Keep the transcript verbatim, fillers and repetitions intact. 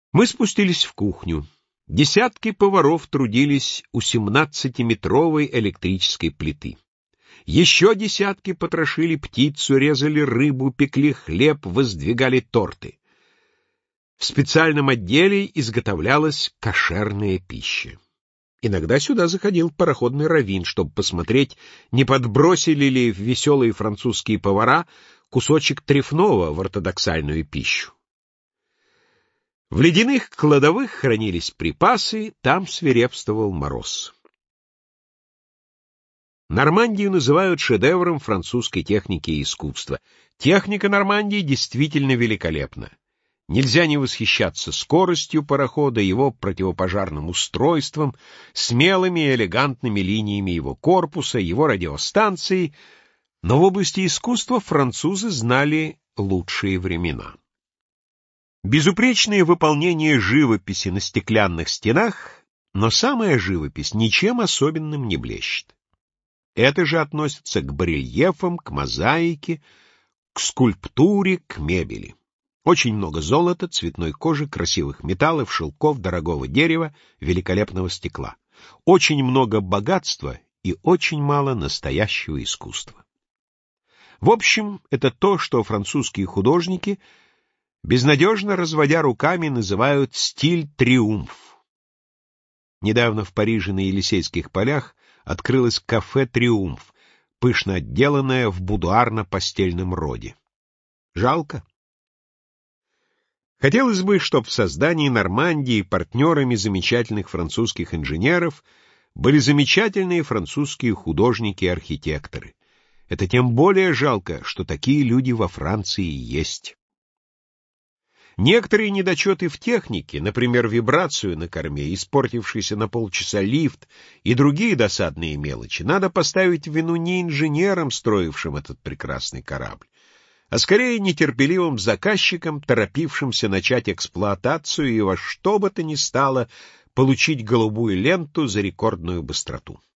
Мы спустились в кухню. Десятки поваров трудились у семнадцатиметровой электрической плиты. Еще десятки потрошили птицу, резали рыбу, пекли хлеб, воздвигали торты. В специальном отделе изготовлялась кошерная пища. Иногда сюда заходил пароходный раввин, чтобы посмотреть, не подбросили ли веселые французские повара кусочек трефного в ортодоксальную пищу. В ледяных кладовых хранились припасы, там свирепствовал мороз. Нормандию называют шедевром французской техники и искусства. Техника Нормандии действительно великолепна. Нельзя не восхищаться скоростью парохода, его противопожарным устройством, смелыми и элегантными линиями его корпуса, его радиостанцией, но в области искусства французы знали лучшие времена. Безупречное выполнение живописи на стеклянных стенах, но самая живопись ничем особенным не блещет. Это же относится к барельефам, к мозаике, к скульптуре, к мебели. Очень много золота, цветной кожи, красивых металлов, шелков, дорогого дерева, великолепного стекла. Очень много богатства и очень мало настоящего искусства. В общем, это то, что французские художники, безнадежно разводя руками, называют стиль триумф. Недавно в Париже на Елисейских полях открылось кафе «Триумф», пышно отделанное в будуарно-постельном роде. Жалко. Хотелось бы, чтобы в создании Нормандии партнерами замечательных французских инженеров были замечательные французские художники и архитекторы. Это тем более жалко, что такие люди во Франции есть. Некоторые недочеты в технике, например, вибрацию на корме, испортившийся на полчаса лифт и другие досадные мелочи, надо поставить в вину не инженерам, строившим этот прекрасный корабль, а скорее нетерпеливым заказчикам, торопившимся начать эксплуатацию и во что бы то ни стало получить голубую ленту за рекордную быстроту.